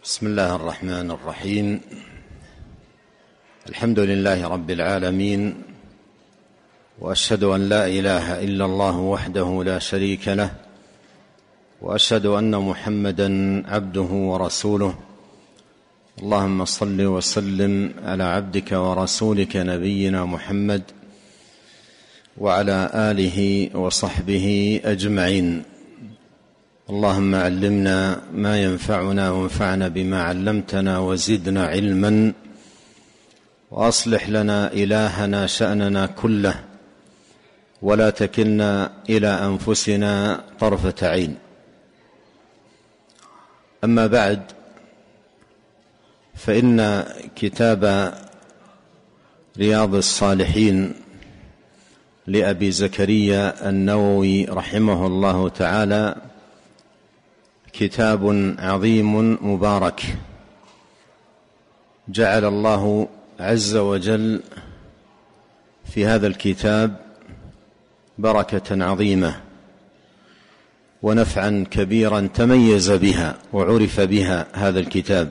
بسم الله الرحمن الرحيم. الحمد لله رب العالمين، وأشهد أن لا إله إلا الله وحده لا شريك له، وأشهد أن محمدًا عبده ورسوله. اللهم صل وسلم على عبدك ورسولك نبينا محمد وعلى آله وصحبه أجمعين. اللهم علمنا ما ينفعنا وانفعنا بما علمتنا وزدنا علما، وأصلح لنا إلهنا شأننا كله، ولا تكلنا إلى أنفسنا طرفة عين. أما بعد، فإن كتاب رياض الصالحين لأبي زكريا النووي رحمه الله تعالى كتاب عظيم مبارك، جعل الله عز وجل في هذا الكتاب بركة عظيمة ونفعا كبيرا تميز بها وعرف بها هذا الكتاب.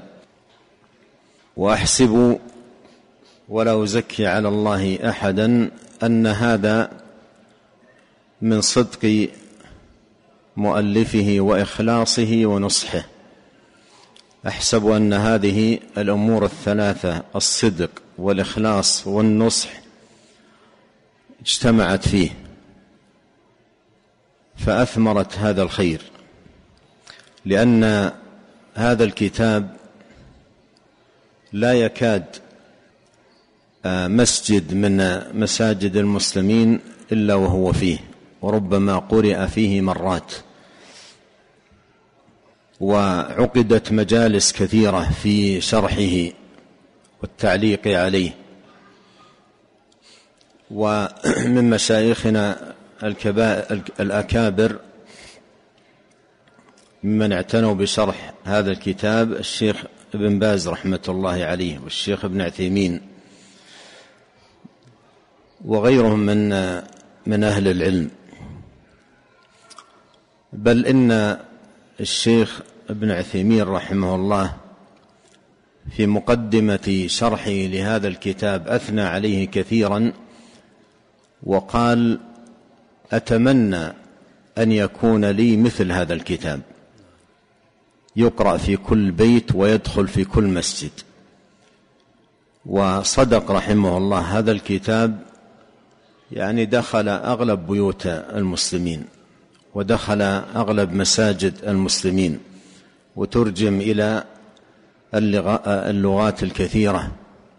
وأحسب ولا أزكي على الله أحدا أن هذا من صدق مؤلفه وإخلاصه ونصحه. أحسب أن هذه الأمور الثلاثة، الصدق والإخلاص والنصح، اجتمعت فيه فأثمرت هذا الخير، لأن هذا الكتاب لا يكاد مسجد من مساجد المسلمين إلا وهو فيه، وربما قرئ فيه مرات، وعقدت مجالس كثيرة في شرحه والتعليق عليه. ومن مشايخنا الأكابر ممن اعتنوا بشرح هذا الكتاب الشيخ ابن باز رحمة الله عليه، والشيخ ابن عثيمين، وغيرهم من أهل العلم. بل إن الشيخ ابن عثيمين رحمه الله في مقدمة شرحه لهذا الكتاب أثنى عليه كثيرا، وقال: أتمنى أن يكون لي مثل هذا الكتاب يقرأ في كل بيت ويدخل في كل مسجد. وصدق رحمه الله، هذا الكتاب يعني دخل أغلب بيوت المسلمين، ودخل أغلب مساجد المسلمين، وترجم إلى اللغات الكثيرة.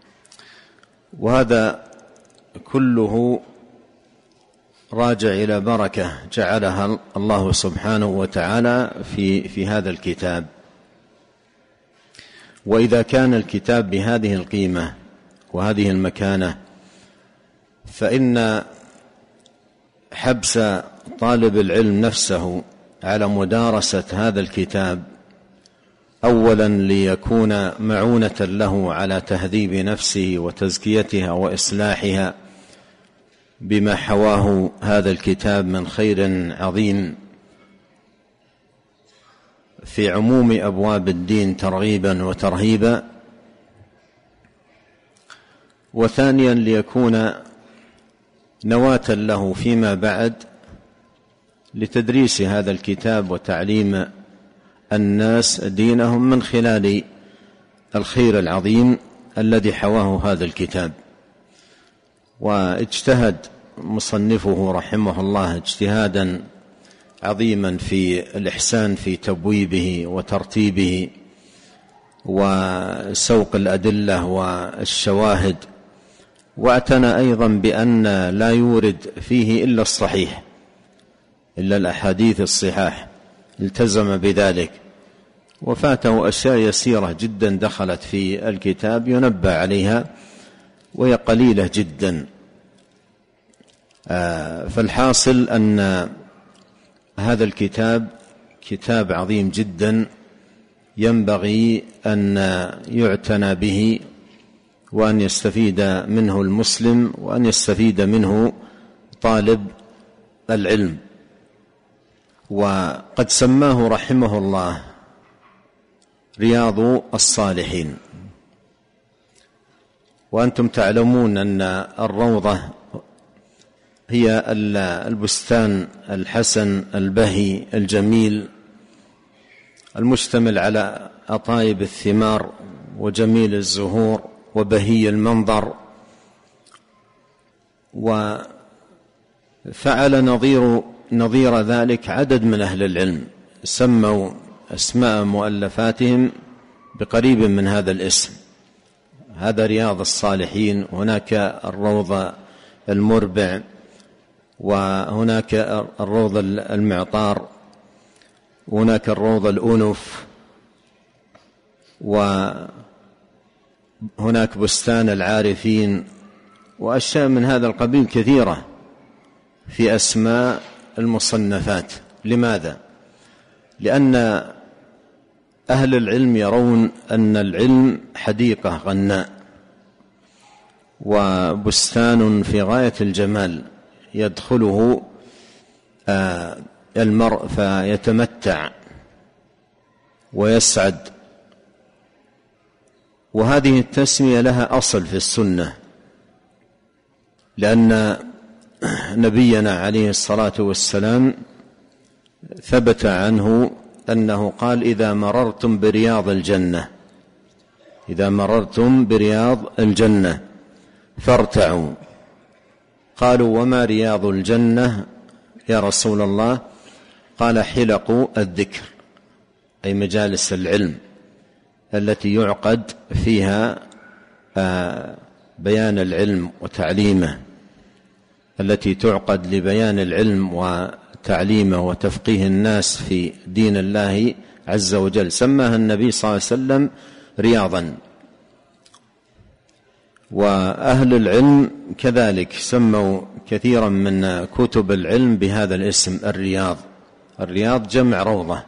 وهذا كله راجع إلى بركة جعلها الله سبحانه وتعالى في هذا الكتاب. وإذا كان الكتاب بهذه القيمة وهذه المكانة، فإن حبس طالب العلم نفسه على مدارسة هذا الكتاب، أولا ليكون معونة له على تهذيب نفسه وتزكيتها وإصلاحها بما حواه هذا الكتاب من خير عظيم في عموم أبواب الدين ترغيبا وترهيبا. وثانيا ليكون نواة له فيما بعد لتدريس هذا الكتاب وتعليم الناس دينهم من خلال الخير العظيم الذي حواه هذا الكتاب. واجتهد مصنفه رحمه الله اجتهادا عظيما في الإحسان في تبويبه وترتيبه وسوق الأدلة والشواهد، واعتنى أيضا بأن لا يورد فيه إلا الصحيح، إلا الأحاديث الصحاح، التزم بذلك. وفاته أشياء يسيرة جدا دخلت في الكتاب ينبه عليها، وهي قليلة جدا. فالحاصل أن هذا الكتاب كتاب عظيم جدا، ينبغي أن يعتنى به، وأن يستفيد منه المسلم، وأن يستفيد منه طالب العلم. وقد سماه رحمه الله رياض الصالحين. وأنتم تعلمون أن الروضة هي البستان الحسن البهي الجميل المشتمل على أطايب الثمار وجميل الزهور وبهي المنظر. وفعل نظير ذلك عدد من أهل العلم، سموا أسماء مؤلفاتهم بقريب من هذا الاسم. هذا رياض الصالحين، هناك الروض المربع، وهناك الروض المعطار، وهناك الروض الأنف، وهناك بستان العارفين، وأشياء من هذا القبيل كثيرة في أسماء المصنفات. لماذا؟ لأن أهل العلم يرون أن العلم حديقة غناء وبستان في غاية الجمال يدخله المرء فيتمتع ويسعد. وهذه التسمية لها أصل في السنة، لأن نبينا عليه الصلاة والسلام ثبت عنه أنه قال: إذا مررتم برياض الجنة فارتعوا. قالوا: وما رياض الجنة يا رسول الله؟ قال: حلق الذكر، أي مجالس العلم التي يعقد فيها بيان العلم وتعليمه، التي تعقد لبيان العلم وتعليمه وتفقيه الناس في دين الله عز وجل. سماها النبي صلى الله عليه وسلم رياضا. وأهل العلم كذلك سموا كثيرا من كتب العلم بهذا الاسم، الرياض جمع روضة،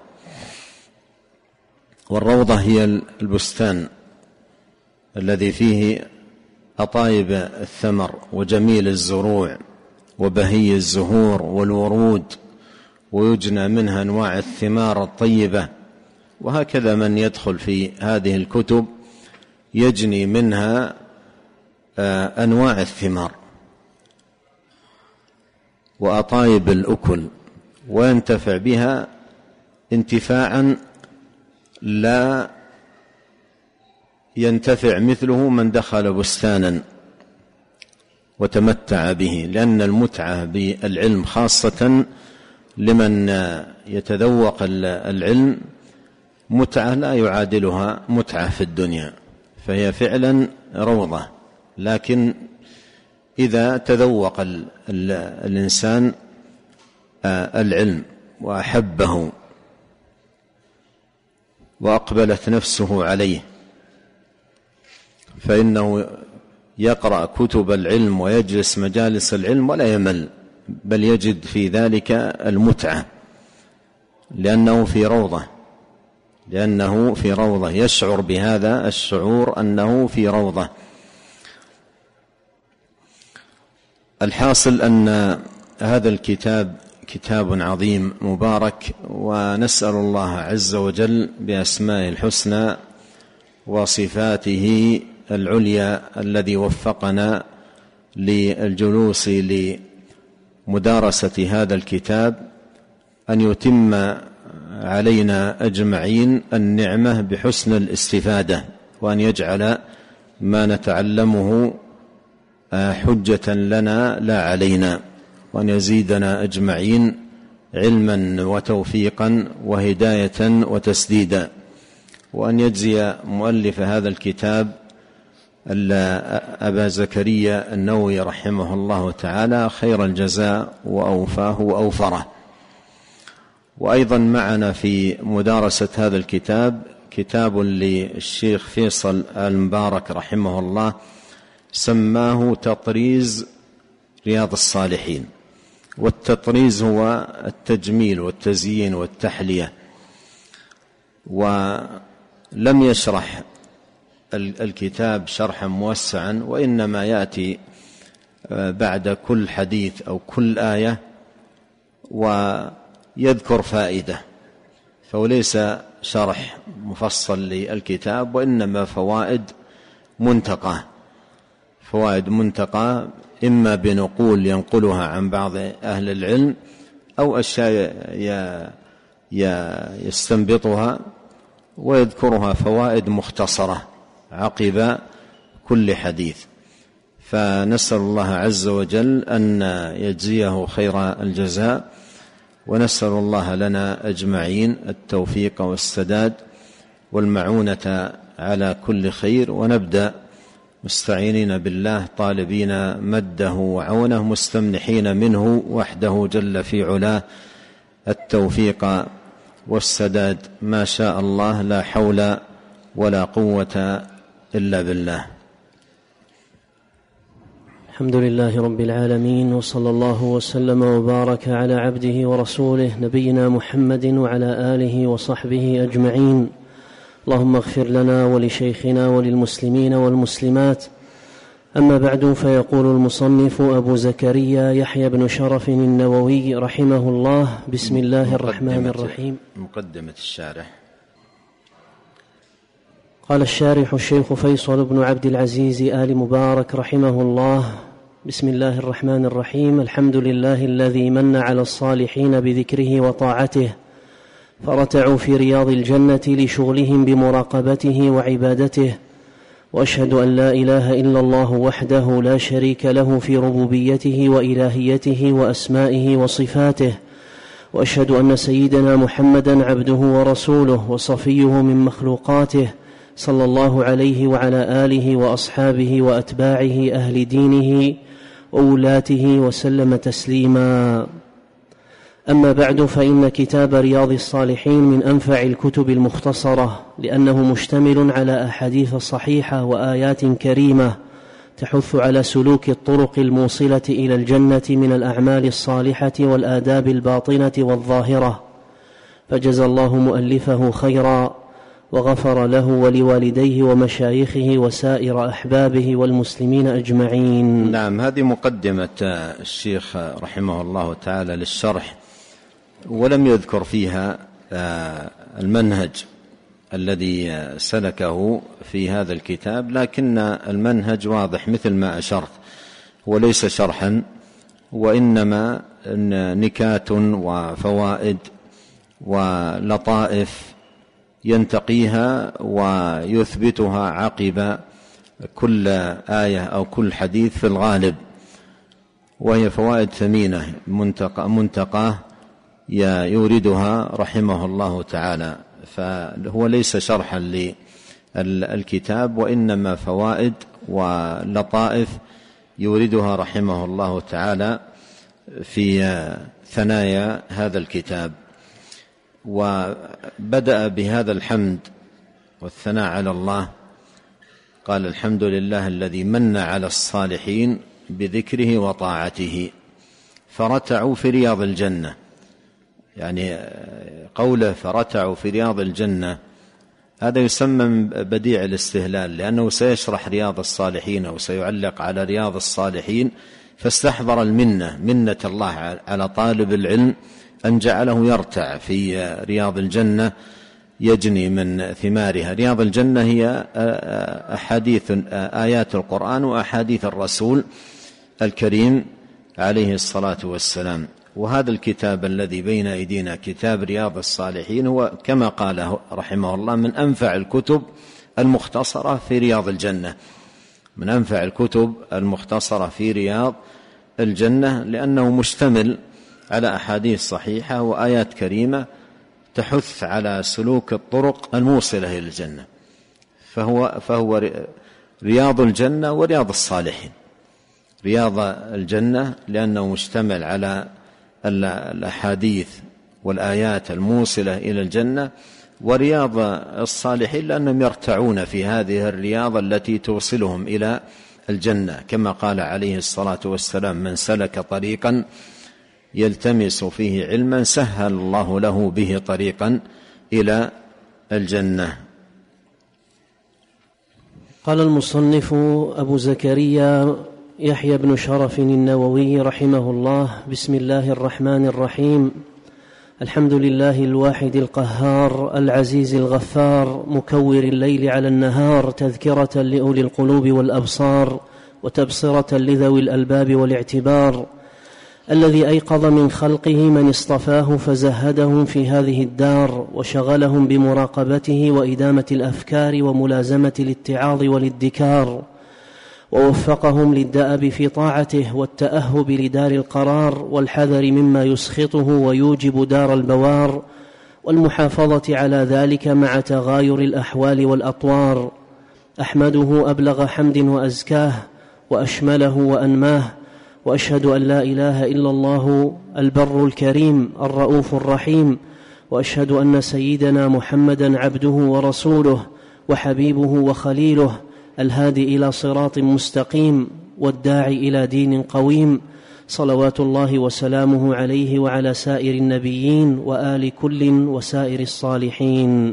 والروضة هي البستان الذي فيه أطايب الثمر وجميل الزروع وبهي الزهور والورود، ويجنى منها أنواع الثمار الطيبة. وهكذا من يدخل في هذه الكتب يجني منها أنواع الثمار وأطايب الأكل، وينتفع بها انتفاعا لا ينتفع مثله من دخل بستانا وتمتع به. لأن المتعة بالعلم خاصة لمن يتذوق العلم متعة لا يعادلها متعة في الدنيا، فهي فعلا روضة. لكن إذا تذوق الإنسان العلم وأحبه وأقبلت نفسه عليه، فإنه يقرأ كتب العلم ويجلس مجالس العلم ولا يمل، بل يجد في ذلك المتعة، لأنه في روضة يشعر بهذا الشعور أنه في روضة. الحاصل أن هذا الكتاب كتاب عظيم مبارك، ونسأل الله عز وجل بأسمائه الحسنى وصفاته العليا الذي وفقنا للجلوس لمدارسة هذا الكتاب أن يتم علينا أجمعين النعمة بحسن الاستفادة، وأن يجعل ما نتعلمه حجة لنا لا علينا، وأن يزيدنا أجمعين علما وتوفيقا وهداية وتسديدا، وأن يجزي مؤلف هذا الكتاب أبا زكريا النووي رحمه الله تعالى خير الجزاء وأوفاه وأوفره. وأيضا معنا في مدارسة هذا الكتاب كتاب للشيخ فيصل المبارك رحمه الله سماه تطريز رياض الصالحين. والتطريز هو التجميل والتزيين والتحلية، ولم يشرح الكتاب شرحا موسعا، وإنما يأتي بعد كل حديث أو كل آية ويذكر فائدة فهو ليس شرح مفصل للكتاب، وإنما فوائد منتقى إما بنقول ينقلها عن بعض أهل العلم، أو أشياء يستنبطها ويذكرها فوائد مختصرة عقب كل حديث. فنسأل الله عز وجل أن يجزيه خير الجزاء، ونسأل الله لنا أجمعين التوفيق والسداد والمعونة على كل خير، ونبدأ مستعينين بالله طالبين مده وعونه، مستمنحين منه وحده جل في علاه التوفيق والسداد، ما شاء الله، لا حول ولا قوة إلا بالله. الحمد لله رب العالمين، وصلى الله وسلم وبارك على عبده ورسوله نبينا محمد وعلى آله وصحبه أجمعين. اللهم اغفر لنا ولشيخنا وللمسلمين والمسلمات. أما بعد، فيقول المصنف أبو زكريا يحيى بن شرف النووي رحمه الله: بسم الله الرحمن الرحيم. مقدمة الشارح. قال الشارح الشيخ فيصل بن عبد العزيز آل مبارك رحمه الله: بسم الله الرحمن الرحيم. الحمد لله الذي من على الصالحين بذكره وطاعته، فرتعوا في رياض الجنة لشغلهم بمراقبته وعبادته، وأشهد أن لا إله إلا الله وحده لا شريك له في ربوبيته وإلهيته وأسمائه وصفاته، وأشهد أن سيدنا محمدا عبده ورسوله وصفيه من مخلوقاته، صلى الله عليه وعلى آله وأصحابه وأتباعه أهل دينه وولاته وسلم تسليما. أما بعد، فإن كتاب رياض الصالحين من أنفع الكتب المختصرة، لأنه مشتمل على أحاديث صحيحة وآيات كريمة تحث على سلوك الطرق الموصلة إلى الجنة من الأعمال الصالحة والآداب الباطنة والظاهرة. فجزى الله مؤلفه خيرا، وغفر له ولوالديه ومشايخه وسائر أحبابه والمسلمين أجمعين. نعم، هذه مقدمة الشيخ رحمه الله تعالى للشرح، ولم يذكر فيها المنهج الذي سلكه في هذا الكتاب، لكن المنهج واضح مثل ما أشرت، وليس شرحا، وإنما نكات وفوائد ولطائف ينتقيها ويثبتها عقب كل آية أو كل حديث في الغالب، وهي فوائد ثمينة منتقاه يوردها رحمه الله تعالى. فهو ليس شرحا للكتاب، وإنما فوائد ولطائف يوردها رحمه الله تعالى في ثنايا هذا الكتاب. وبدأ بهذا الحمد والثناء على الله، قال: الحمد لله الذي من على الصالحين بذكره وطاعته، فرتعوا في رياض الجنة. يعني قوله فرتعوا في رياض الجنة هذا يسمى بديع الاستهلال، لأنه سيشرح رياض الصالحين وسيعلق على رياض الصالحين، فاستحضر منة الله على طالب العلم أن جعله يرتع في رياض الجنة يجني من ثمارها. رياض الجنة هي آيات القرآن وأحاديث الرسول الكريم عليه الصلاة والسلام. وهذا الكتاب الذي بين أيدينا كتاب رياض الصالحين هو كما قال رحمه الله من أنفع الكتب المختصرة في رياض الجنة، من أنفع الكتب المختصرة في رياض الجنة، لأنه مشتمل على أحاديث صحيحة وآيات كريمة تحث على سلوك الطرق الموصلة إلى الجنة. فهو رياض الجنة ورياض الصالحين. رياض الجنة لأنه مشتمل على الأحاديث والآيات الموصلة إلى الجنة، ورياض الصالحين لأنهم يرتعون في هذه الرياضة التي توصلهم إلى الجنة، كما قال عليه الصلاة والسلام: من سلك طريقا يلتمس فيه علما سهل الله له به طريقا إلى الجنة. قال المصنف أبو زكريا يحيى بن شرف النووي رحمه الله: بسم الله الرحمن الرحيم. الحمد لله الواحد القهار العزيز الغفار مكور الليل على النهار تذكرة لأولي القلوب والأبصار وتبصرة لذوي الألباب والاعتبار، الذي أيقظ من خلقه من اصطفاه فزهدهم في هذه الدار وشغلهم بمراقبته وإدامة الأفكار وملازمة الاتعاظ والادكار، ووفقهم للدأب في طاعته والتأهب لدار القرار والحذر مما يسخطه ويوجب دار البوار، والمحافظة على ذلك مع تغاير الأحوال والأطوار. أحمده أبلغ حمد وأزكاه وأشمله وأنماه، وأشهد أن لا إله إلا الله البر الكريم الرؤوف الرحيم، وأشهد أن سيدنا محمدا عبده ورسوله وحبيبه وخليله، الهادي إلى صراط مستقيم والداعي إلى دين قويم، صلوات الله وسلامه عليه وعلى سائر النبيين وآل كل وسائر الصالحين.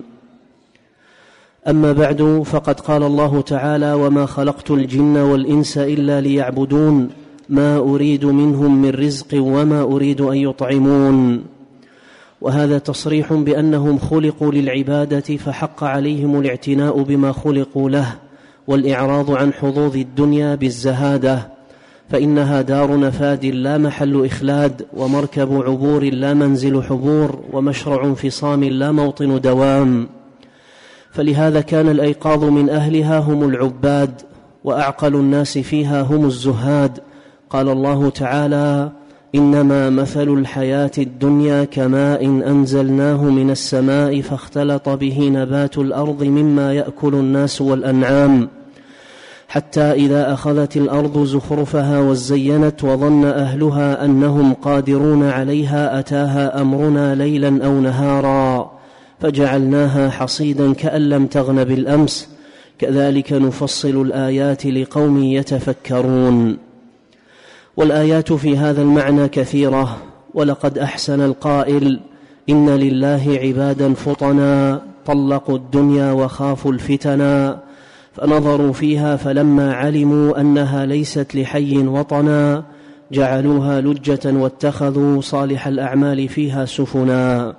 أما بعد، فقد قال الله تعالى: وما خلقت الجن والإنس إلا ليعبدون ما أريد منهم من رزق وما أريد أن يطعمون. وهذا تصريح بأنهم خلقوا للعبادة، فحق عليهم الاعتناء بما خلقوا له والإعراض عن حظوظ الدنيا بالزهادة، فإنها دار نفاد لا محل إخلاد، ومركب عبور لا منزل حبور، ومشرع انفصام لا موطن دوام. فلهذا كان الأيقاظ من أهلها هم العباد، وأعقل الناس فيها هم الزهاد. قال الله تعالى: إنما مثل الحياة الدنيا كماء أنزلناه من السماء فاختلط به نبات الأرض مما يأكل الناس والأنعام، حتى إذا أخذت الأرض زخرفها وزينت وظن أهلها أنهم قادرون عليها أتاها أمرنا ليلا أو نهارا فجعلناها حصيدا كأن لم تغن بالأمس، كذلك نفصل الآيات لقوم يتفكرون. والآيات في هذا المعنى كثيرة، ولقد أحسن القائل: إن لله عبادا فطنا طلقوا الدنيا وخافوا الفتنا، فنظروا فيها فلما علموا أنها ليست لحي وطنا جعلوها لجة واتخذوا صالح الأعمال فيها سفنا.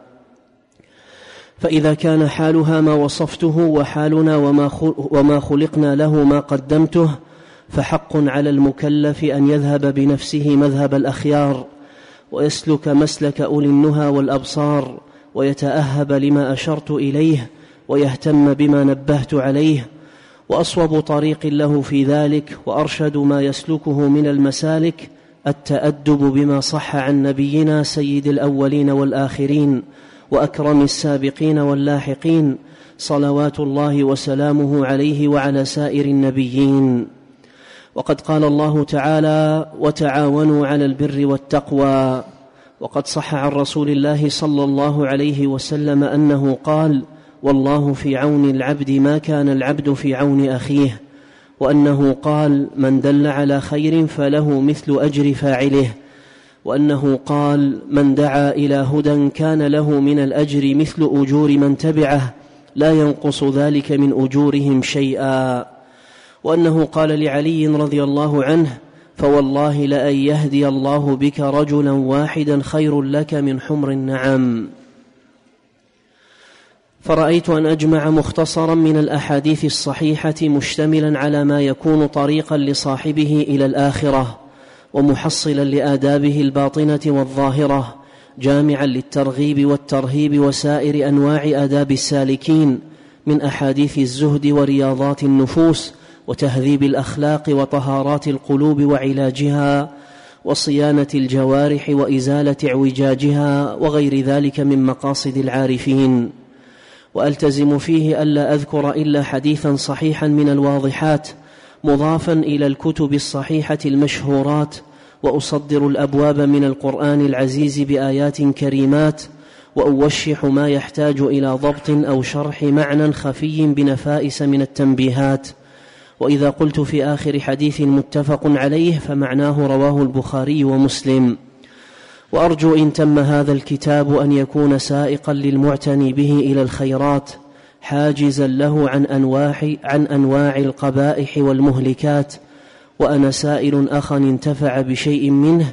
فإذا كان حالها ما وصفته وحالنا وما خلقنا له ما قدمته، فحق على المكلف أن يذهب بنفسه مذهب الأخيار، ويسلك مسلك أولي النهى والأبصار، ويتأهب لما أشرت إليه، ويهتم بما نبهت عليه. وأصوب طريق له في ذلك وأرشد ما يسلكه من المسالك التأدب بما صح عن نبينا سيد الأولين والآخرين وأكرم السابقين واللاحقين، صلوات الله وسلامه عليه وعلى سائر النبيين. وقد قال الله تعالى: وتعاونوا على البر والتقوى. وقد صح عن رسول الله صلى الله عليه وسلم أنه قال: والله في عون العبد ما كان العبد في عون أخيه، وأنه قال: من دل على خير فله مثل أجر فاعله، وأنه قال: من دعا إلى هدى كان له من الأجر مثل أجور من تبعه لا ينقص ذلك من أجورهم شيئا. وأنه قال لعلي رضي الله عنه: فوالله لأن يهدي الله بك رجلا واحدا خير لك من حمر النعم. فرأيت أن أجمع مختصرا من الأحاديث الصحيحة مشتملا على ما يكون طريقا لصاحبه إلى الآخرة، ومحصلا لآدابه الباطنة والظاهرة، جامعا للترغيب والترهيب وسائر أنواع آداب السالكين من أحاديث الزهد ورياضات النفوس وتهذيب الأخلاق وطهارات القلوب وعلاجها وصيانة الجوارح وإزالة اعوجاجها وغير ذلك من مقاصد العارفين. وألتزم فيه ألا أذكر إلا حديثا صحيحا من الواضحات مضافا إلى الكتب الصحيحة المشهورات، وأصدر الأبواب من القرآن العزيز بآيات كريمات، وأوشح ما يحتاج إلى ضبط أو شرح معنى خفي بنفائس من التنبيهات. وإذا قلت في آخر حديث متفق عليه فمعناه رواه البخاري ومسلم. وأرجو إن تم هذا الكتاب أن يكون سائقا للمعتني به إلى الخيرات، حاجزا له عن أنواع القبائح والمهلكات. وأنا سائل أخا انتفع بشيء منه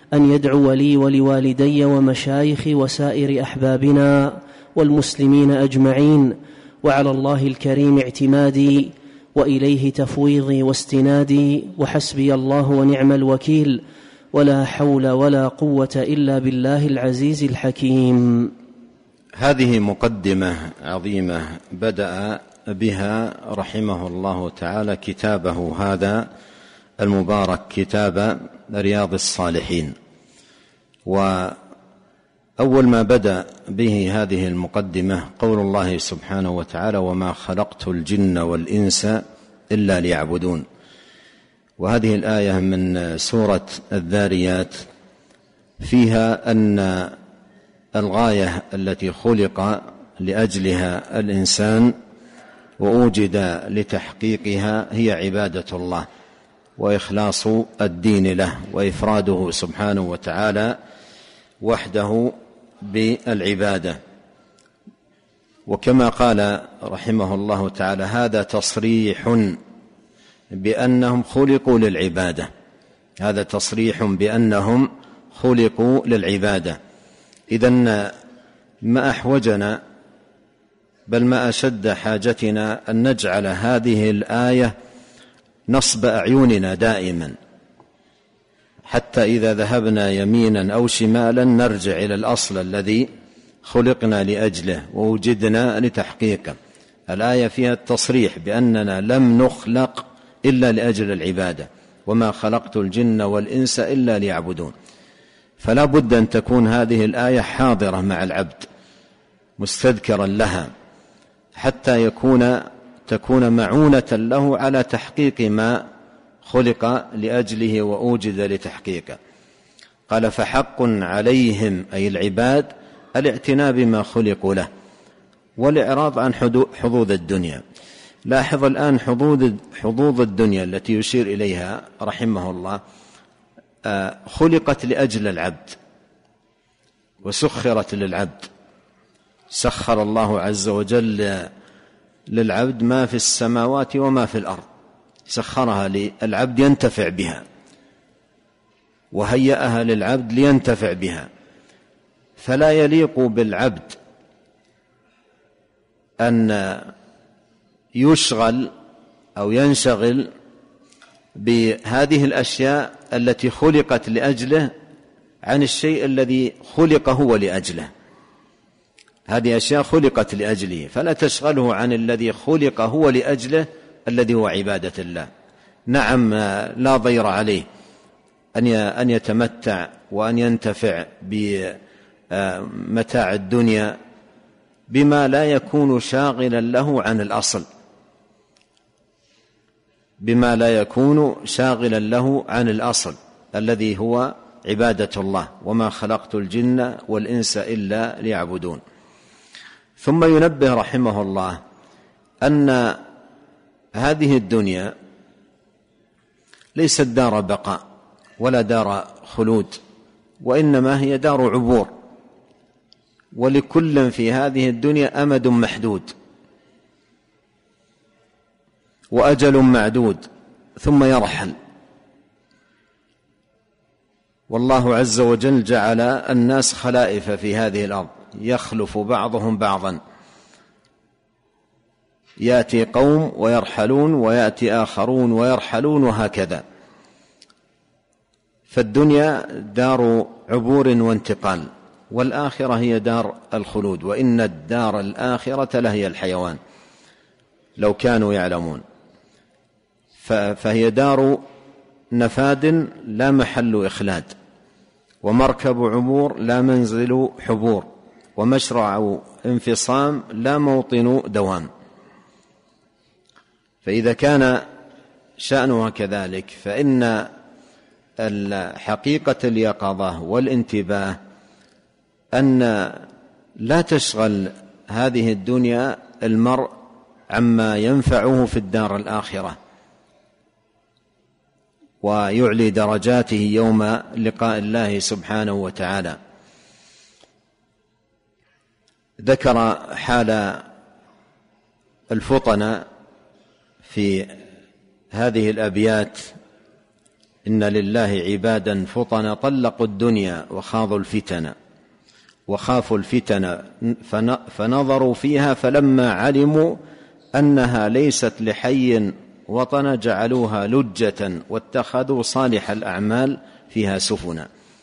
أن يدعو لي ولوالدي ومشايخي وسائر أحبابنا والمسلمين أجمعين، وعلى الله الكريم اعتمادي وإليه تفويضي واستنادي، وحسبي الله ونعم الوكيل، ولا حول ولا قوة إلا بالله العزيز الحكيم. هذه مقدمة عظيمة بدأ بها رحمه الله تعالى كتابه هذا المبارك، كتاب رياض الصالحين. وأول ما بدأ به هذه المقدمة قول الله سبحانه وتعالى: وما خلقت الجن والإنس إلا ليعبدون. وهذه الآية من سورة الذاريات فيها أن الغاية التي خلق لأجلها الإنسان وأوجد لتحقيقها هي عبادة الله وإخلاص الدين له وإفراده سبحانه وتعالى وحده بالعبادة. وكما قال رحمه الله تعالى: هذا تصريح بأنهم خلقوا للعبادة، هذا تصريح بأنهم خلقوا للعبادة. إذن ما أحوجنا بل ما أشد حاجتنا أن نجعل هذه الآية نصب أعيننا دائما، حتى إذا ذهبنا يمينا أو شمالا نرجع إلى الأصل الذي خلقنا لأجله ووجدنا لتحقيقه. الآية فيها التصريح بأننا لم نخلق إلا لأجل العبادة، وما خلقت الجن والإنس إلا ليعبدون. فلا بد أن تكون هذه الآية حاضرة مع العبد مستذكرا لها، حتى تكون معونة له على تحقيق ما خلق لأجله وأوجد لتحقيقه. قال: فحق عليهم أي العباد الاعتناء بما خلقوا له والإعراض عن حظوظ الدنيا. لاحظ الآن حظوظ الدنيا التي يشير إليها رحمه الله خلقت لأجل العبد وسخرت للعبد. سخر الله عز وجل للعبد ما في السماوات وما في الأرض، سخرها للعبد ينتفع بها وهيأها للعبد لينتفع بها. فلا يليق بالعبد أن يشغل أو ينشغل بهذه الأشياء التي خلقت لأجله عن الشيء الذي خلق هو لأجله. هذه أشياء خلقت لأجله، فلا تشغله عن الذي خلق هو لأجله الذي هو عبادة الله. نعم، لا ضير عليه أن يتمتع وأن ينتفع بمتاع الدنيا بما لا يكون شاغلا له عن الأصل، بما لا يكون شاغلا له عن الأصل الذي هو عبادة الله. وما خلقت الجن والإنس إلا ليعبدون. ثم ينبه رحمه الله أن هذه الدنيا ليست دار بقاء ولا دار خلود، وإنما هي دار عبور، ولكل في هذه الدنيا أمد محدود وأجل معدود ثم يرحل. والله عز وجل جعل الناس خلائف في هذه الأرض، يخلف بعضهم بعضا، يأتي قوم ويرحلون ويأتي آخرون ويرحلون، وهكذا. فالدنيا دار عبور وانتقال، والآخرة هي دار الخلود، وإن الدار الآخرة لهي الحيوان لو كانوا يعلمون. فهي دار نفاد لا محل إخلاد، ومركب عبور لا منزل حبور، ومشرع انفصام لا موطن دوام. فإذا كان شأنها كذلك فإن حقيقة اليقظة والانتباه أن لا تشغل هذه الدنيا المرء عما ينفعه في الدار الآخرة ويعلي درجاته يوم لقاء الله سبحانه وتعالى. ذكر حال الفطنة في هذه الأبيات إن لله عبادا فطنا طلقوا الدنيا وخافوا الفتن فنظروا فيها فلما علموا أنها ليست لحي وطنا جعلوها لجة واتخذوا صالح الأعمال فيها سفنا.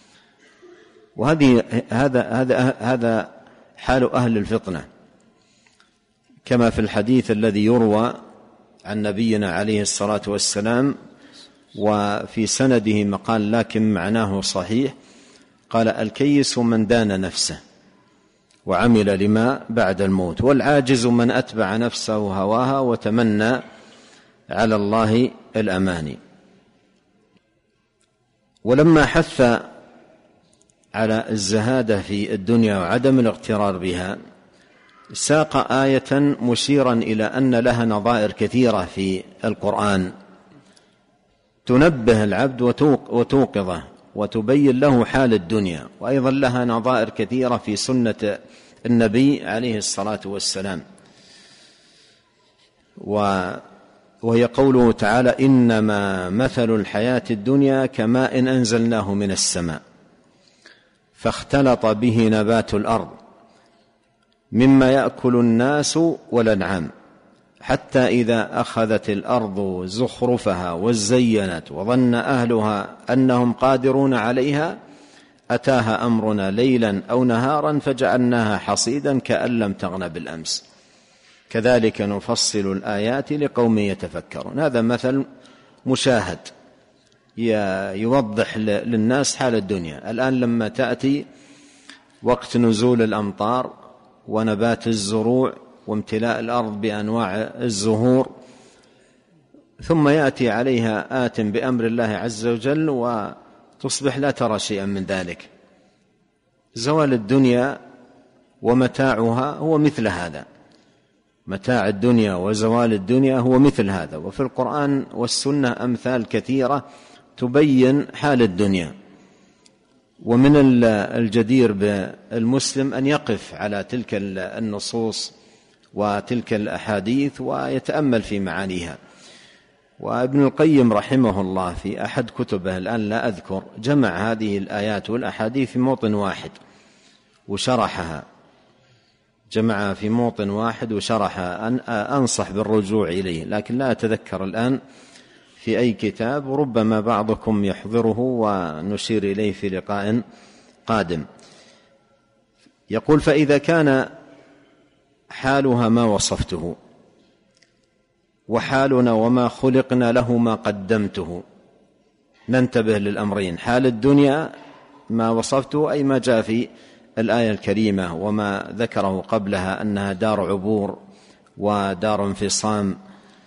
هذا حال أهل الفطنة، كما في الحديث الذي يروى عن نبينا عليه الصلاة والسلام وفي سنده مقال لكن معناه صحيح، قال: الكيس من دان نفسه وعمل لما بعد الموت، والعاجز من أتبع نفسه هواها وتمنى على الله الأماني. ولما حث على الزهادة في الدنيا وعدم الاغترار بها ساق آية مشيرا إلى أن لها نظائر كثيرة في القرآن تنبه العبد وتوقظه وتبين له حال الدنيا، وأيضا لها نظائر كثيرة في سنة النبي عليه الصلاة والسلام، وهي قوله تعالى: إنما مثل الحياة الدنيا كماء أنزلناه من السماء فاختلط به نبات الأرض مما يأكل الناس والأنعام حتى إذا أخذت الأرض زخرفها وزينت وظن أهلها أنهم قادرون عليها أتاها أمرنا ليلا أو نهارا فجعلناها حصيدا كأن لم تغن بالأمس كذلك نفصل الآيات لقوم يتفكرون. هذا مثل مشاهد يوضح للناس حال الدنيا. الآن لما تأتي وقت نزول الأمطار ونبات الزروع وامتلاء الأرض بأنواع الزهور، ثم يأتي عليها آت بأمر الله عز وجل وتصبح لا ترى شيئا من ذلك. زوال الدنيا ومتاعها هو مثل هذا، متاع الدنيا وزوال الدنيا هو مثل هذا. وفي القرآن والسنة أمثال كثيرة تبين حال الدنيا. ومن الجدير بالمسلم أن يقف على تلك النصوص وتلك الأحاديث ويتأمل في معانيها. وابن القيم رحمه الله في أحد كتبه الآن لا أذكر جمع هذه الآيات والأحاديث في موطن واحد وشرحها، جمعها في موطن واحد وشرحها. أنصح بالرجوع إليه لكن لا أتذكر الآن في أي كتاب، وربما بعضكم يحضره ونشير إليه في لقاء قادم. يقول: فإذا كان حالها ما وصفته وحالنا وما خلقنا له ما قدمته، ننتبه للأمرين: حال الدنيا ما وصفته أي ما جاء في الآية الكريمة وما ذكره قبلها أنها دار عبور ودار انفصام،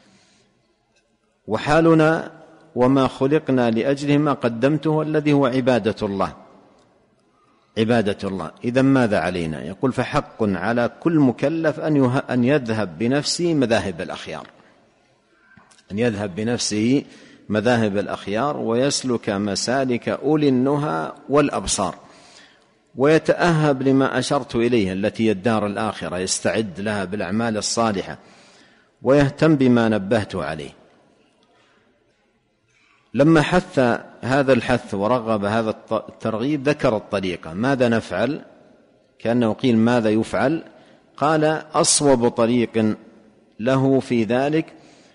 وحالنا وما خلقنا لأجله ما قدمته الذي هو عبادة الله. إذن ماذا علينا؟ يقول: فحق على كل مكلف أن يذهب بنفسه مذاهب الأخيار، أن يذهب بنفسه مذاهب الأخيار ويسلك مسالك أولي النهى والأبصار، ويتأهب لما أشرت إليه التي هي الدار الآخرة، يستعد لها بالأعمال الصالحة ويهتم بما نبهت عليه. لما حث هذا الحث ورغب هذا الترغيب ذكر الطريقة. ماذا نفعل؟ كأنه قيل ماذا يفعل؟ قال: أصوب طريق له في ذلك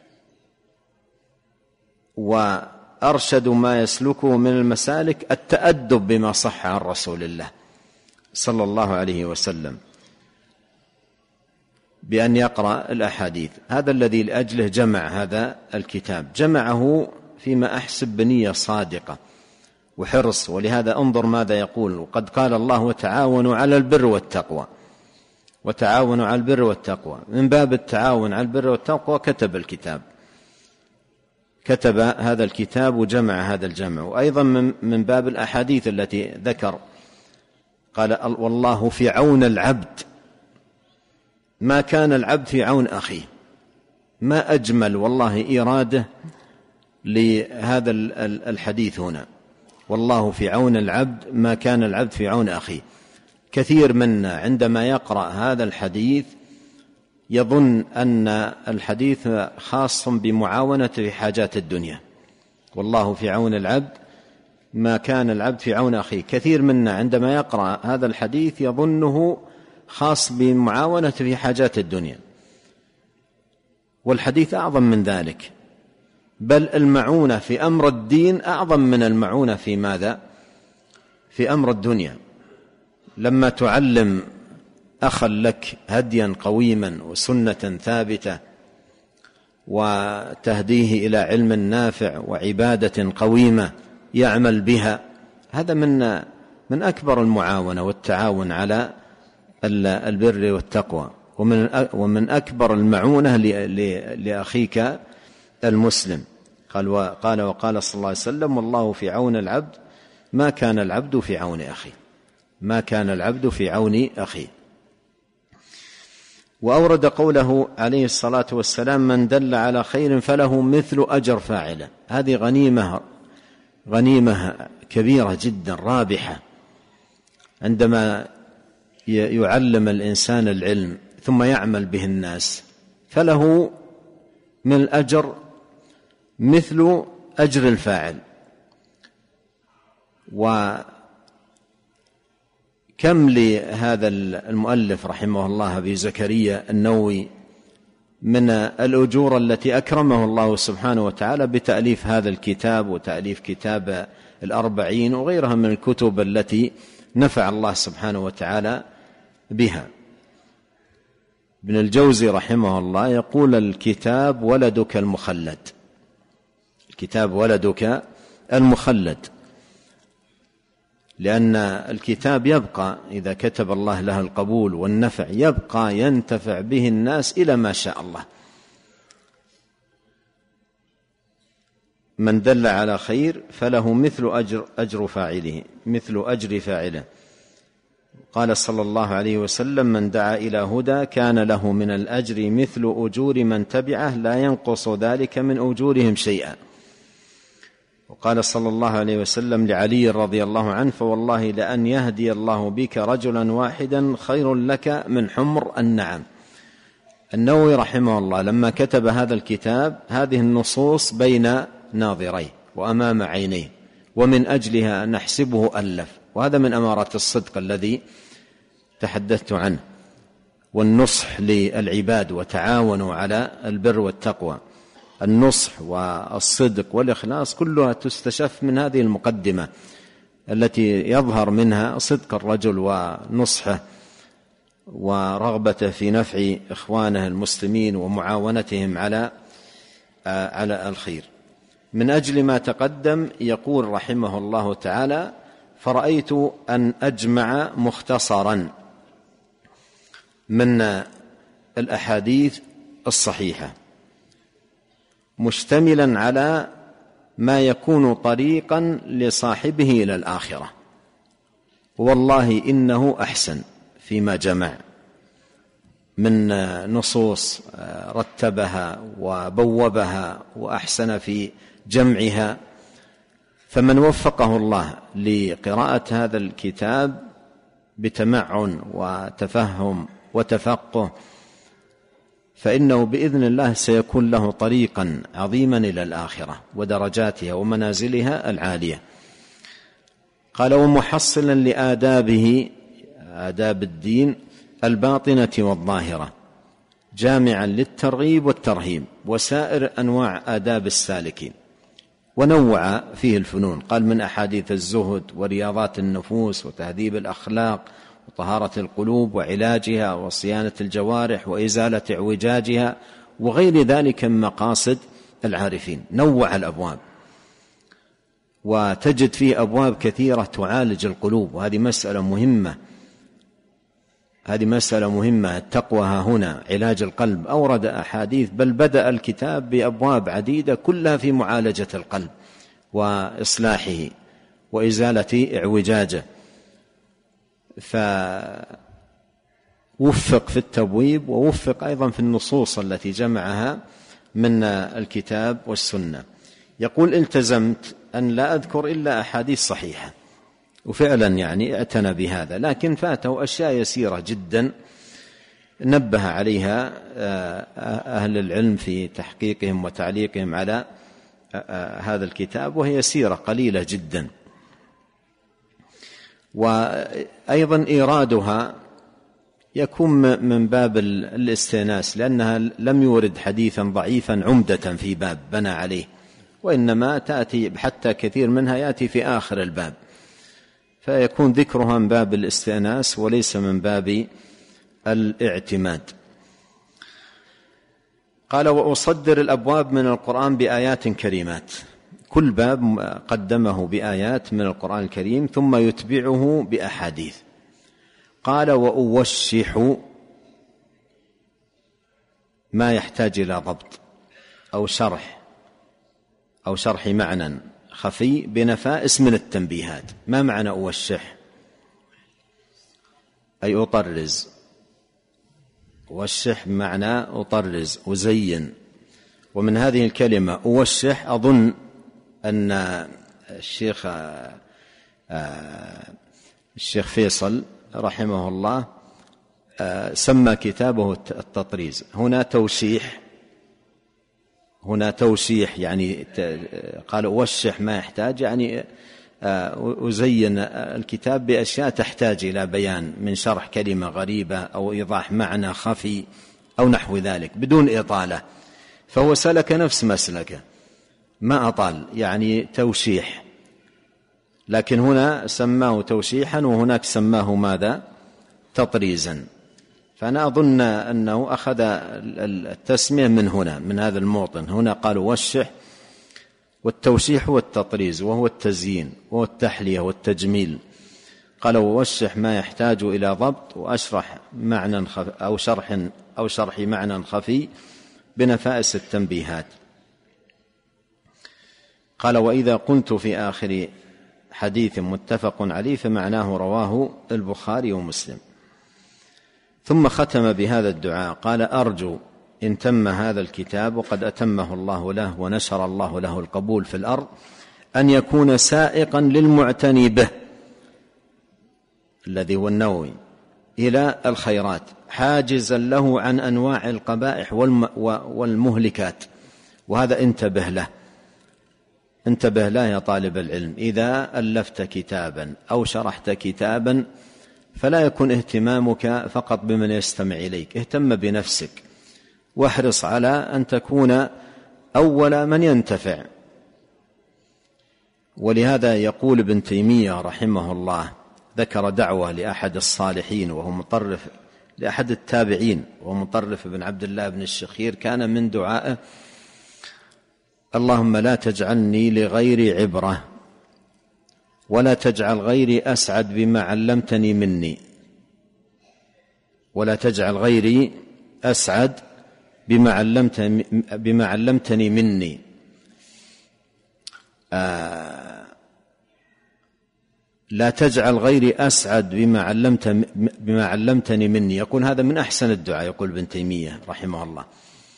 وأرشد ما يسلكه من المسالك التأدب بما صح عن رسول الله صلى الله عليه وسلم بأن يقرأ الأحاديث. هذا الذي لأجله جمع هذا الكتاب، جمعه فيما أحسب بنية صادقة وحرص. ولهذا انظر ماذا يقول: وقد قال الله: وتعاونوا على البر والتقوى. وتعاونوا على البر والتقوى، من باب التعاون على البر والتقوى كتب هذا الكتاب وجمع هذا الجمع. وأيضا من باب الأحاديث التي ذكر قال: والله في عون العبد ما كان العبد في عون أخيه. ما أجمل والله إرادة لهذا الحديث هنا، والله في عون العبد ما كان العبد في عون أخيه. كثير منا عندما يقرأ هذا الحديث يظن أن الحديث خاص بمعاونة في حاجات الدنيا، والله في عون العبد ما كان العبد في عون أخيه. كثير منا عندما يقرأ هذا الحديث يظنه خاص بمعاونة في حاجات الدنيا، والحديث أعظم من ذلك، بل المعونة في أمر الدين أعظم من المعونة في ماذا؟ في أمر الدنيا. لما تعلم أخا لك هديا قويما وسنة ثابتة وتهديه إلى علم نافع وعبادة قويمة يعمل بها، هذا من أكبر المعاونة والتعاون على البر والتقوى، ومن أكبر المعونة لأخيك المسلم. وقال صلى الله عليه وسلم: والله في عون العبد ما كان العبد في عون أخيه، ما كان العبد في عون أخيه. وأورد قوله عليه الصلاة والسلام: من دل على خير فله مثل أجر فاعله. هذه غنيمة كبيرة جدا رابحة. عندما يعلم الإنسان العلم ثم يعمل به الناس فله من الأجر مثل أجر الفاعل. وكم لهذا المؤلف رحمه الله أبي زكريا النووي من الأجور التي أكرمه الله سبحانه وتعالى بتأليف هذا الكتاب وتأليف كتاب الأربعين وغيرها من الكتب التي نفع الله سبحانه وتعالى بها. ابن الجوزي رحمه الله يقول: الكتاب ولدك المخلد، الكتاب ولدك المخلد، لأن الكتاب يبقى إذا كتب الله له القبول والنفع، يبقى ينتفع به الناس إلى ما شاء الله. من دل على خير فله مثل أجر فاعله، مثل أجر فاعله. قال صلى الله عليه وسلم: من دعا إلى هدى كان له من الأجر مثل أجور من تبعه لا ينقص ذلك من أجورهم شيئا. وقال صلى الله عليه وسلم لعلي رضي الله عنه: فوالله لأن يهدي الله بك رجلا واحدا خير لك من حمر النعم. النووي رحمه الله لما كتب هذا الكتاب هذه النصوص بين ناظريه وأمام عينيه، ومن أجلها نحسبه ألف. وهذا من أمارات الصدق الذي تحدثت عنه، والنصح للعباد وتعاونوا على البر والتقوى. النصح والصدق والإخلاص كلها تستشف من هذه المقدمة التي يظهر منها صدق الرجل ونصحه ورغبته في نفع إخوانه المسلمين ومعاونتهم على الخير. من أجل ما تقدم يقول رحمه الله تعالى: فرأيت أن أجمع مختصرا من الأحاديث الصحيحة مشتملا على ما يكون طريقا لصاحبه إلى الآخرة، والله إنه أحسن فيما جمع من نصوص رتبها وبوبها وأحسن في جمعها. فمن وفقه الله لقراءة هذا الكتاب بتمعن وتفهم وتفقه فإنه بإذن الله سيكون له طريقا عظيما إلى الآخرة ودرجاتها ومنازلها العالية. قال: ومحصلا لآدابه، آداب الدين الباطنة والظاهرة، جامعا للترغيب والترهيب وسائر أنواع آداب السالكين. ونوع فيه الفنون، قال: من أحاديث الزهد ورياضات النفوس وتهذيب الأخلاق وطهارة القلوب وعلاجها وصيانة الجوارح وإزالة اعوجاجها وغير ذلك من مقاصد العارفين. نوع الأبواب، وتجد فيه أبواب كثيرة تعالج القلوب، وهذه مسألة مهمة، هذه مسألة مهمة. التقوى هنا علاج القلب. أورد أحاديث، بل بدأ الكتاب بأبواب عديدة كلها في معالجة القلب وإصلاحه وإزالة اعوجاجه، فوفق في التبويب ووفق أيضا في النصوص التي جمعها من الكتاب والسنة. يقول: التزمت أن لا أذكر إلا أحاديث صحيحة، وفعلا يعني اعتنى بهذا، لكن فاته أشياء يسيرة جدا نبه عليها أهل العلم في تحقيقهم وتعليقهم على هذا الكتاب، وهي سيرة قليلة جدا. وأيضا إيرادها يكون من باب الاستئناس، لأنها لم يورد حديثا ضعيفا عمدة في باب بنى عليه، وإنما تأتي حتى كثير منها يأتي في آخر الباب، فيكون ذكرها من باب الاستئناس وليس من باب الاعتماد. قال: وأصدر الأبواب من القرآن بآيات كريمات. كل باب قدمه بآيات من القرآن الكريم ثم يتبعه بأحاديث. قال: وأوشح ما يحتاج إلى ضبط أو شرح معنى خفي بنفائس من التنبيهات. ما معنى أوشح؟ أي أطرز. أوشح بمعنى أطرز، أزين. ومن هذه الكلمة أوشح أظن أن الشيخ فيصل رحمه الله سمى كتابه التطريز. هنا توشيح يعني قال أوشح ما يحتاج، يعني أزين الكتاب بأشياء تحتاج إلى بيان من شرح كلمة غريبة أو إيضاح معنى خفي أو نحو ذلك بدون إطالة. فهو سلك نفس مسلكه، ما أطال، يعني توشيح، لكن هنا سماه توشيحا وهناك سماه ماذا؟ تطريزا. فأنا أظن أنه أخذ التسمية من هنا، من هذا الموطن. هنا قالوا وشح، والتوشيح هو التطريز وهو التزيين وهو التحلية والتجميل. قالوا وشح ما يحتاج إلى ضبط وأشرح معنى أو شرح معنى خفي بنفائس التنبيهات. قال: وإذا قلت في آخر حديث متفق عليه فمعناه رواه البخاري ومسلم. ثم ختم بهذا الدعاء قال: أرجو إن تم هذا الكتاب وقد أتمه الله له ونشر الله له القبول في الأرض أن يكون سائقا للمعتني به الذي هو النووي إلى الخيرات، حاجزا له عن أنواع القبائح والمهلكات. وهذا انتبه له يا طالب العلم. إذا ألفت كتابا أو شرحت كتابا فلا يكون اهتمامك فقط بمن يستمع إليك، اهتم بنفسك واحرص على أن تكون أول من ينتفع. ولهذا يقول ابن تيمية رحمه الله، ذكر دعوة لأحد الصالحين وهو مطرف، لأحد التابعين وهو مطرف بن عبد الله بن الشخير، كان من دعائه: اللهم لا تجعلني لغيري عبرة ولا تجعل غيري أسعد بما علمتني مني، ولا تجعل غيري أسعد بما علمتني مني. لا تجعل غيري أسعد بما علمتني مني. يقول هذا من أحسن الدعاء، يقول ابن تيمية رحمه الله.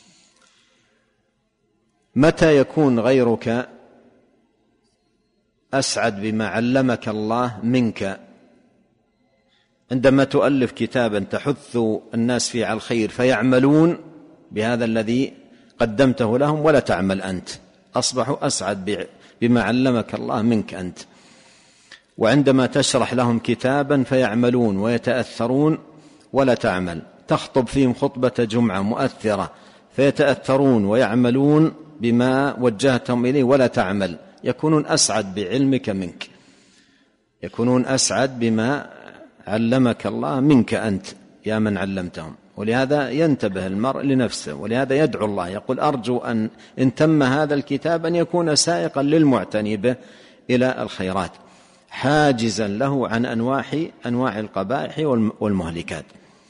متى يكون غيرك أسعد بما علمك الله منك؟ عندما تؤلف كتابا تحث الناس فيه على الخير فيعملون بهذا الذي قدمته لهم ولا تعمل أنت، أصبحوا أسعد بما علمك الله منك أنت. وعندما تشرح لهم كتابا فيعملون ويتأثرون ولا تعمل، تخطب فيهم خطبة جمعة مؤثرة فيتأثرون ويعملون بما وجهتهم إليه ولا تعمل، يكونون أسعد بعلمك منك، يكونون أسعد بما علمك الله منك أنت يا من علمتهم. ولهذا ينتبه المرء لنفسه، ولهذا يدعو الله يقول: أرجو أن إن تم هذا الكتاب أن يكون سائقا للمعتني به إلى الخيرات، حاجزا له عن أنواع القبائح والمهلكات.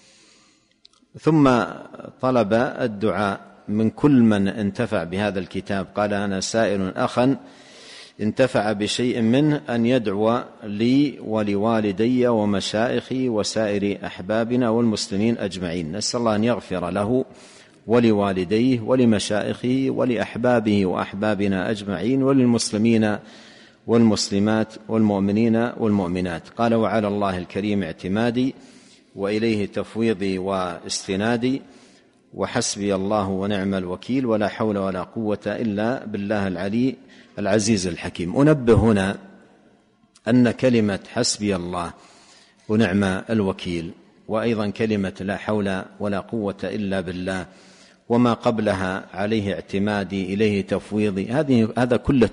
ثم طلب الدعاء من كل من انتفع بهذا الكتاب. قال: أنا سائل أخا انتفع بشيء منه أن يدعو لي ولوالدي ومشائخي وسائر أحبابنا والمسلمين أجمعين. نسأل الله أن يغفر له ولوالديه ولمشائخه ولأحبابه وأحبابنا أجمعين وللمسلمين والمسلمات والمؤمنين والمؤمنات. قال: وعلى الله الكريم اعتمادي وإليه تفويضي واستنادي، وحسبي الله ونعم الوكيل ولا حول ولا قوة إلا بالله العلي العزيز الحكيم. أنبه هنا أن كلمة حسبي الله ونعم الوكيل وأيضا كلمة لا حول ولا قوة إلا بالله وما قبلها عليه اعتمادي إليه تفويضي، هذا كله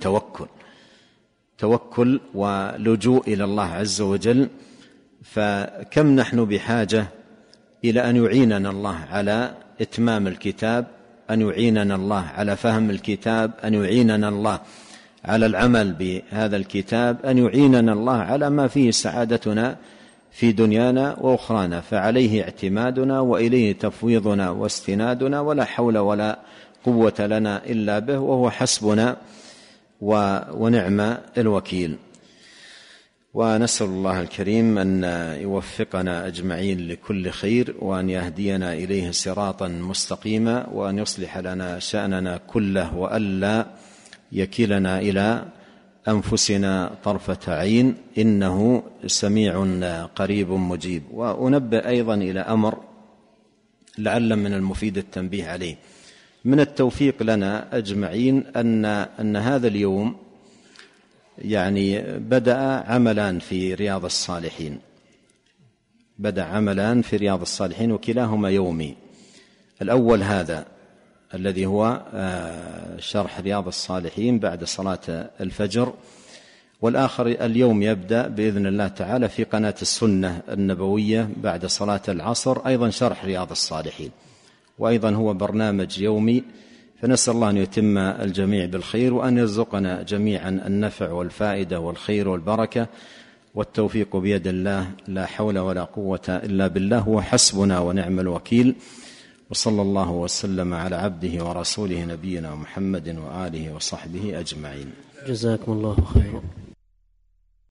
توكل ولجوء إلى الله عز وجل. فكم نحن بحاجة إلى أن يعيننا الله على إتمام الكتاب، أن يعيننا الله على فهم الكتاب، أن يعيننا الله على العمل بهذا الكتاب، أن يعيننا الله على ما فيه سعادتنا في دنيانا وأخرانا. فعليه اعتمادنا وإليه تفويضنا واستنادنا، ولا حول ولا قوة لنا إلا به، وهو حسبنا ونعم الوكيل. ونسأل الله الكريم أن يوفقنا أجمعين لكل خير، وأن يهدينا إليه صراطا مستقيما، وأن يصلح لنا شأننا كله، وألا يكلنا إلى أنفسنا طرفة عين، إنه سميع قريب مجيب. وأنبه أيضا إلى أمر لعل من المفيد التنبيه عليه. من التوفيق لنا أجمعين أن هذا اليوم يعني بدأ عملان في رياض الصالحين، وكلاهما يومي. الأول هذا الذي هو شرح رياض الصالحين بعد صلاة الفجر، والآخر اليوم يبدأ بإذن الله تعالى في قناة السنة النبوية بعد صلاة العصر، أيضا شرح رياض الصالحين، وأيضا هو برنامج يومي. فنسأل الله أن يتم الجميع بالخير، وأن يرزقنا جميعا النفع والفائدة والخير والبركة والتوفيق بيد الله، لا حول ولا قوة إلا بالله، هو حسبنا ونعم الوكيل. وصلى الله وسلم على عبده ورسوله نبينا محمد وآله وصحبه أجمعين. جزاكم الله خيرا.